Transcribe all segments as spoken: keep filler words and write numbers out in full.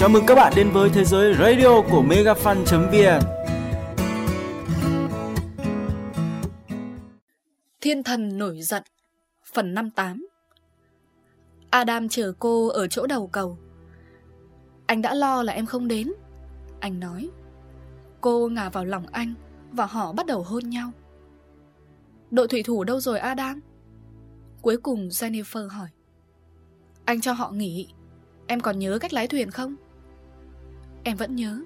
Chào mừng các bạn đến với thế giới radio của megafan chấm vn. Thiên thần nổi giận phần năm mươi tám. Adam chờ cô ở chỗ đầu cầu. Anh đã lo là em không đến, anh nói. Cô ngả vào lòng anh và họ bắt đầu hôn nhau. Đội thủy thủ đâu rồi Adam? Cuối cùng Jennifer hỏi. Anh cho họ nghỉ. Em còn nhớ cách lái thuyền không? Em vẫn nhớ.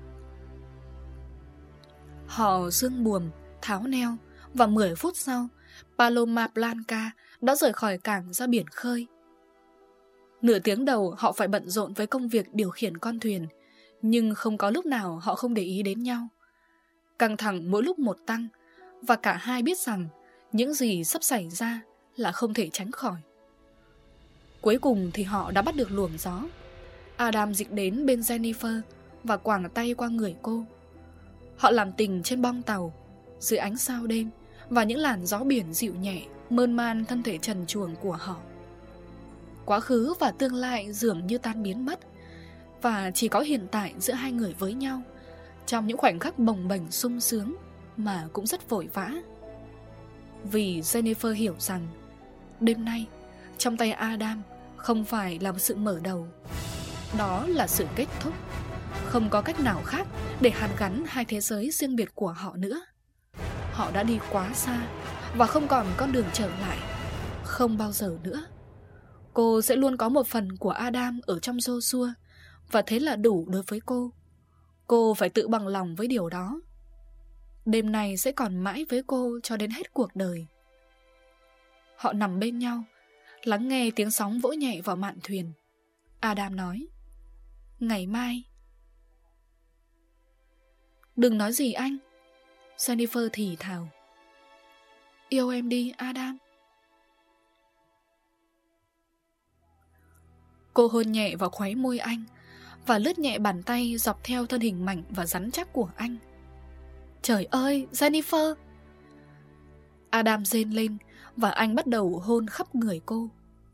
Họ dương buồm, tháo neo, và mười phút sau Paloma Blanca đã rời khỏi cảng ra biển khơi. Nửa tiếng đầu họ phải bận rộn với công việc điều khiển con thuyền, nhưng không có lúc nào họ không để ý đến nhau. Căng thẳng mỗi lúc một tăng, và cả hai biết rằng những gì sắp xảy ra là không thể tránh khỏi. Cuối cùng thì họ đã bắt được luồng gió. Adam dịch đến bên Jennifer và quàng tay qua người cô. Họ làm tình trên bong tàu, dưới ánh sao đêm và những làn gió biển dịu nhẹ mơn man thân thể trần truồng của họ. Quá khứ và tương lai dường như tan biến mất, và chỉ có hiện tại giữa hai người với nhau, trong những khoảnh khắc bồng bềnh sung sướng mà cũng rất vội vã. Vì Jennifer hiểu rằng đêm nay trong tay Adam không phải là một sự mở đầu, đó là sự kết thúc. Không có cách nào khác để hàn gắn hai thế giới riêng biệt của họ nữa. Họ đã đi quá xa và không còn con đường trở lại. Không bao giờ nữa. Cô sẽ luôn có một phần của Adam ở trong Joshua, và thế là đủ đối với cô. Cô phải tự bằng lòng với điều đó. Đêm này sẽ còn mãi với cô cho đến hết cuộc đời. Họ nằm bên nhau, lắng nghe tiếng sóng vỗ nhẹ vào mạn thuyền. Adam nói. Ngày mai. Đừng nói gì anh, Jennifer thì thào. Yêu em đi Adam. Cô hôn nhẹ vào khóe môi anh và lướt nhẹ bàn tay dọc theo thân hình mảnh và rắn chắc của anh. Trời ơi, Jennifer! Adam rên lên và anh bắt đầu hôn khắp người cô.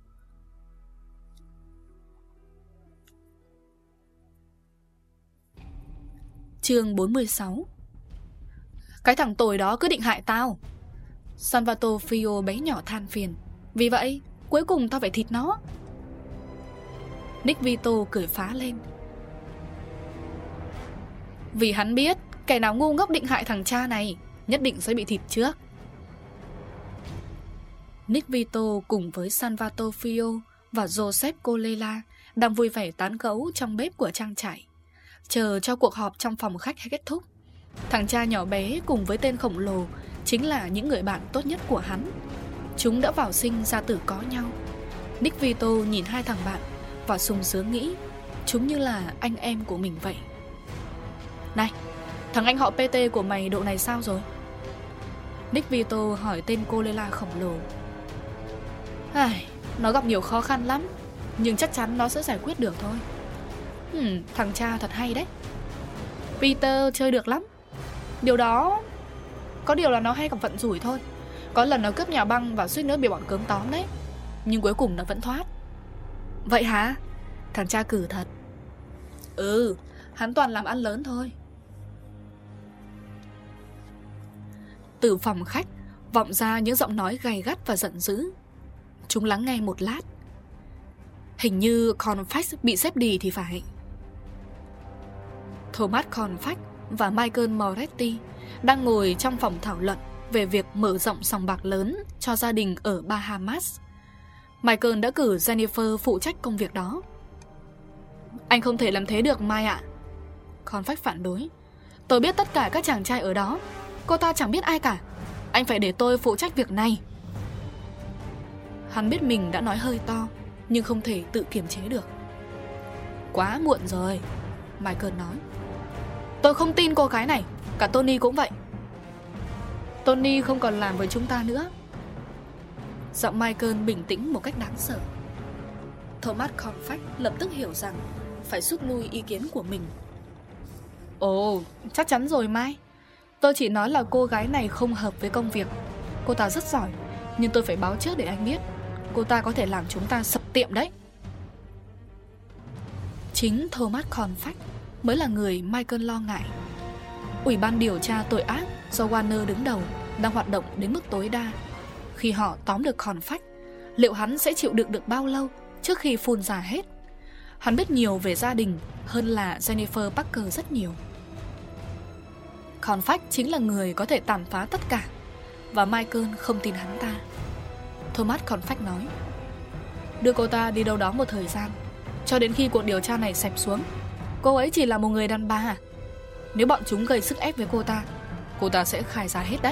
Chương bốn mươi sáu. Cái thằng tồi đó cứ định hại tao. Salvatore Fio bé nhỏ than phiền. Vì vậy, cuối cùng tao phải thịt nó. Nick Vito cười phá lên. Vì hắn biết kẻ nào ngu ngốc định hại thằng cha này nhất định sẽ bị thịt trước. Nick Vito cùng với Salvatore Fio và Joseph Colella đang vui vẻ tán gẫu trong bếp của trang trại, chờ cho cuộc họp trong phòng khách kết thúc. Thằng cha nhỏ bé cùng với tên khổng lồ chính là những người bạn tốt nhất của hắn. Chúng đã vào sinh ra tử có nhau. Nick Vito nhìn hai thằng bạn và sung sướng nghĩ chúng như là anh em của mình vậy. Này, thằng anh họ pê tê của mày độ này sao rồi? Nick Vito hỏi tên Colella khổng lồ. Ai, nó gặp nhiều khó khăn lắm, nhưng chắc chắn nó sẽ giải quyết được thôi. hmm, Thằng cha thật hay đấy. Peter chơi được lắm. Điều đó có điều là nó hay gặp vận rủi thôi. Có lần nó cướp nhà băng và suýt nữa bị bọn cớm tóm đấy, nhưng cuối cùng nó vẫn thoát. Vậy hả? Thằng cha cử thật. Ừ, hắn toàn làm ăn lớn thôi. Từ phòng khách vọng ra những giọng nói gay gắt và giận dữ. Chúng lắng nghe một lát. Hình như Cornfax bị xếp đì thì phải. Thomas Cornfax và Michael Moretti đang ngồi trong phòng thảo luận về việc mở rộng sòng bạc lớn cho gia đình ở Bahamas. Michael đã cử Jennifer phụ trách công việc đó. Anh không thể làm thế được Mai ạ. Cornfax phản đối. Tôi biết tất cả các chàng trai ở đó. Cô ta chẳng biết ai cả. Anh phải để tôi phụ trách việc này. Hắn biết mình đã nói hơi to, nhưng không thể tự kiềm chế được. Quá muộn rồi, Michael nói. Tôi không tin cô gái này. Cả Tony cũng vậy. Tony không còn làm với chúng ta nữa. Giọng Michael bình tĩnh một cách đáng sợ. Thomas Cornfax lập tức hiểu rằng phải rút lui ý kiến của mình. Ồ, chắc chắn rồi Mai. Tôi chỉ nói là cô gái này không hợp với công việc. Cô ta rất giỏi, nhưng tôi phải báo trước để anh biết. Cô ta có thể làm chúng ta sập tiệm đấy. Chính Thomas Confact mới là người Michael lo ngại. Ủy ban điều tra tội ác do Warner đứng đầu đang hoạt động đến mức tối đa. Khi họ tóm được Confact, liệu hắn sẽ chịu đựng được bao lâu trước khi phun ra hết? Hắn biết nhiều về gia đình hơn là Jennifer Parker rất nhiều. Confact chính là người có thể tàn phá tất cả, và Michael không tin hắn ta. Thomas Confact nói: đưa cô ta đi đâu đó một thời gian, cho đến khi cuộc điều tra này xẹp xuống. Cô ấy chỉ là một người đàn bà. Nếu bọn chúng gây sức ép với cô ta, cô ta sẽ khai ra hết đấy.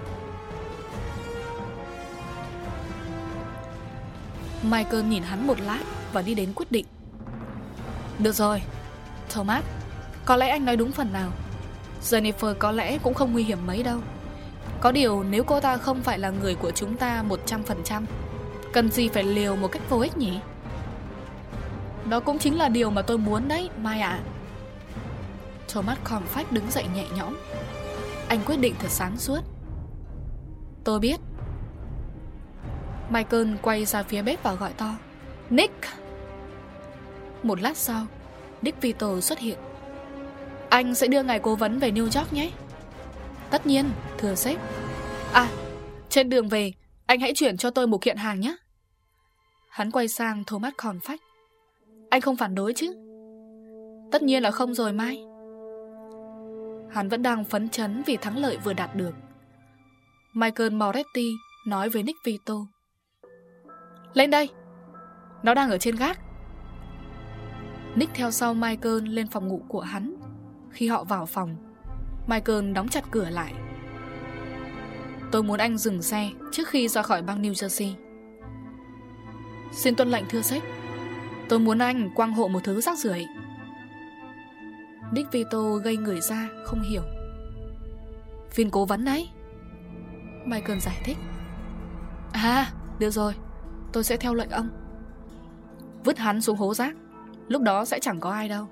Michael nhìn hắn một lát và đi đến quyết định. Được rồi, Thomas, có lẽ anh nói đúng phần nào. Jennifer có lẽ cũng không nguy hiểm mấy đâu. Có điều nếu cô ta không phải là người của chúng ta một trăm phần trăm, cần gì phải liều một cách vô ích nhỉ? Đó cũng chính là điều mà tôi muốn đấy, Mai ạ. À. Thomas Confact đứng dậy nhẹ nhõm. Anh quyết định thật sáng suốt. Tôi biết. Michael quay ra phía bếp và gọi to: Nick! Một lát sau, Nick Vito xuất hiện. Anh sẽ đưa ngài cố vấn về New York nhé. Tất nhiên, thưa sếp. À, trên đường về, anh hãy chuyển cho tôi một kiện hàng nhé. Hắn quay sang Thomas Confact. Anh không phản đối chứ? Tất nhiên là không rồi, Mai. Hắn vẫn đang phấn chấn vì thắng lợi vừa đạt được. Michael Moretti nói với Nick Vito: lên đây, nó đang ở trên gác. Nick theo sau Michael lên phòng ngủ của hắn. Khi họ vào phòng, Michael đóng chặt cửa lại. Tôi muốn anh dừng xe trước khi ra khỏi bang New Jersey. Xin tuân lệnh thưa sếp. Tôi muốn anh quang hộ một thứ rác rưởi. Nick Vito gây người ra, không hiểu. Viên cố vấn đấy, Michael giải thích. À, được rồi, tôi sẽ theo lệnh ông. Vứt hắn xuống hố rác, lúc đó sẽ chẳng có ai đâu.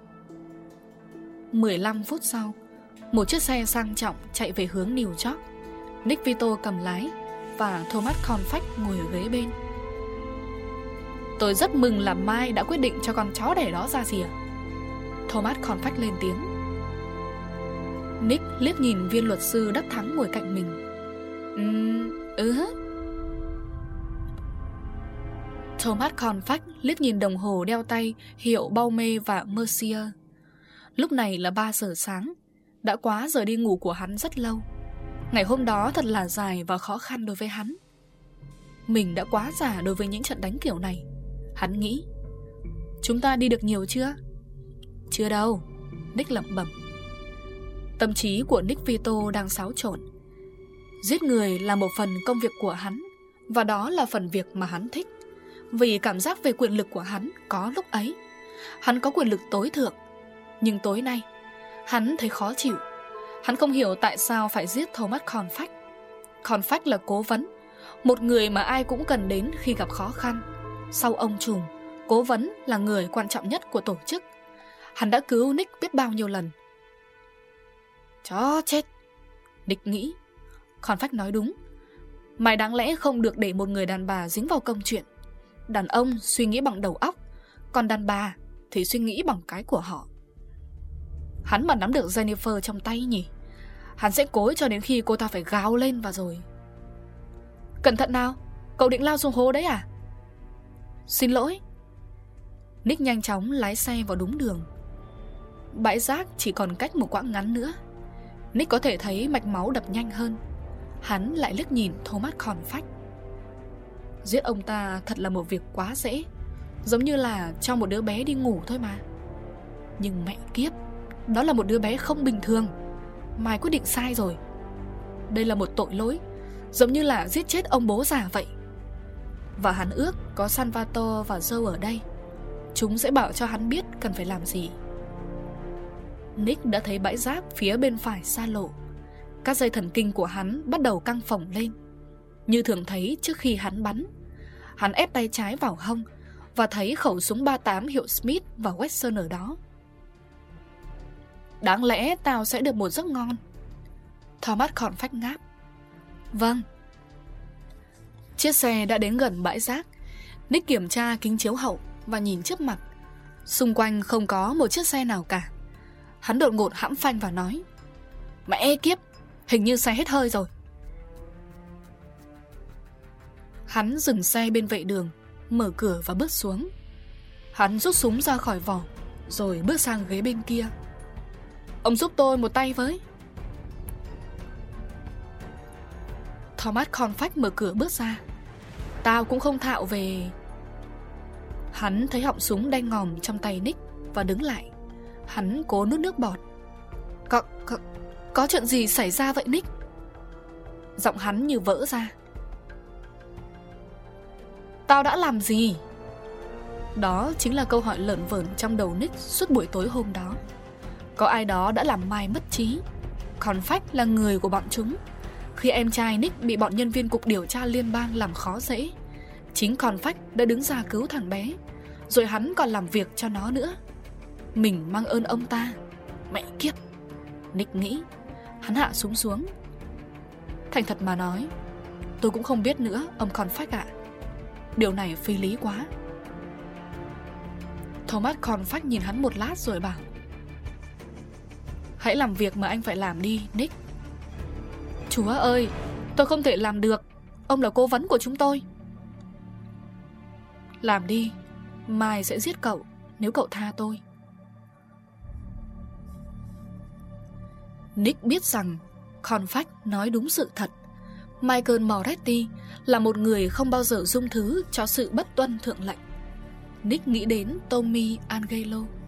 mười lăm phút sau, một chiếc xe sang trọng chạy về hướng New York. Nick Vito cầm lái và Thomas Confact ngồi ở ghế bên. Tôi rất mừng là Mai đã quyết định cho con chó đẻ đó ra rìa. Thomas Confact lên tiếng. Nick liếc nhìn viên luật sư đắc thắng ngồi cạnh mình. Ừm, ừ. Thomas Confact liếc nhìn đồng hồ đeo tay hiệu Baume và Mercier. Lúc này là ba giờ sáng. Đã quá giờ đi ngủ của hắn rất lâu. Ngày hôm đó thật là dài và khó khăn đối với hắn. Mình đã quá già đối với những trận đánh kiểu này, hắn nghĩ. Chúng ta đi được nhiều chưa? Chưa đâu, Nick lẩm bẩm. Tâm trí của Nick Vito đang xáo trộn. Giết người là một phần công việc của hắn, và đó là phần việc mà hắn thích. Vì cảm giác về quyền lực của hắn có lúc ấy. Hắn có quyền lực tối thượng. Nhưng tối nay, hắn thấy khó chịu. Hắn không hiểu tại sao phải giết Thomas Confact. Confact là cố vấn, một người mà ai cũng cần đến khi gặp khó khăn. Sau ông trùm, cố vấn là người quan trọng nhất của tổ chức. Hắn đã cứu Nick biết bao nhiêu lần. Chó chết, Nick nghĩ. Confact nói đúng. Mày đáng lẽ không được để một người đàn bà dính vào công chuyện. Đàn ông suy nghĩ bằng đầu óc, còn đàn bà thì suy nghĩ bằng cái của họ. Hắn mà nắm được Jennifer trong tay nhỉ, hắn sẽ cối cho đến khi cô ta phải gào lên và rồi. Cẩn thận nào, cậu định lao xuống hố đấy à? Xin lỗi. Nick nhanh chóng lái xe vào đúng đường. Bãi rác chỉ còn cách một quãng ngắn nữa. Nick có thể thấy mạch máu đập nhanh hơn. Hắn lại liếc nhìn Thomas Confact. Giết ông ta thật là một việc quá dễ, giống như là cho một đứa bé đi ngủ thôi mà. Nhưng mẹ kiếp, đó là một đứa bé không bình thường. Mai quyết định sai rồi. Đây là một tội lỗi, giống như là giết chết ông bố già vậy. Và hắn ước có Salvatore và Joe ở đây. Chúng sẽ bảo cho hắn biết cần phải làm gì. Nick đã thấy bãi rác phía bên phải xa lộ. Các dây thần kinh của hắn bắt đầu căng phồng lên, như thường thấy trước khi hắn bắn. Hắn ép tay trái vào hông và thấy khẩu súng ba tám hiệu Smith và Wesson ở đó. Đáng lẽ tao sẽ được một giấc ngon. Thomas Confact ngáp. Vâng. Chiếc xe đã đến gần bãi rác. Nick kiểm tra kính chiếu hậu và nhìn trước mặt. Xung quanh không có một chiếc xe nào cả. Hắn đột ngột hãm phanh và nói: Mẹ kiếp, hình như xe hết hơi rồi. Hắn dừng xe bên vệ đường, mở cửa và bước xuống. Hắn rút súng ra khỏi vỏ, rồi bước sang ghế bên kia. Ông giúp tôi một tay với. Thomas Confax mở cửa bước ra. Tao cũng không thạo về... Hắn thấy họng súng đen ngòm trong tay Nick và đứng lại. Hắn cố nuốt nước bọt. Có, có, có chuyện gì xảy ra vậy Nick? Giọng hắn như vỡ ra. Tao đã làm gì? Đó chính là câu hỏi lởn vởn trong đầu Nick suốt buổi tối hôm đó. Có ai đó đã làm Mai mất trí. Confax là người của bọn chúng. Khi em trai Nick bị bọn nhân viên cục điều tra liên bang làm khó dễ, chính Confax đã đứng ra cứu thằng bé. Rồi hắn còn làm việc cho nó nữa. Mình mang ơn ông ta. Mẹ kiếp, Nick nghĩ. Hắn hạ súng xuống. Thành thật mà nói, tôi cũng không biết nữa ông Confax ạ. Điều này phi lý quá. Thomas Confax nhìn hắn một lát rồi bảo: Hãy làm việc mà anh phải làm đi, Nick. Chúa ơi, tôi không thể làm được. Ông là cố vấn của chúng tôi. Làm đi. Mai sẽ giết cậu nếu cậu tha tôi. Nick biết rằng Confax nói đúng sự thật. Michael Moretti là một người không bao giờ dung thứ cho sự bất tuân thượng lệnh. Nick nghĩ đến Tommy Angelo.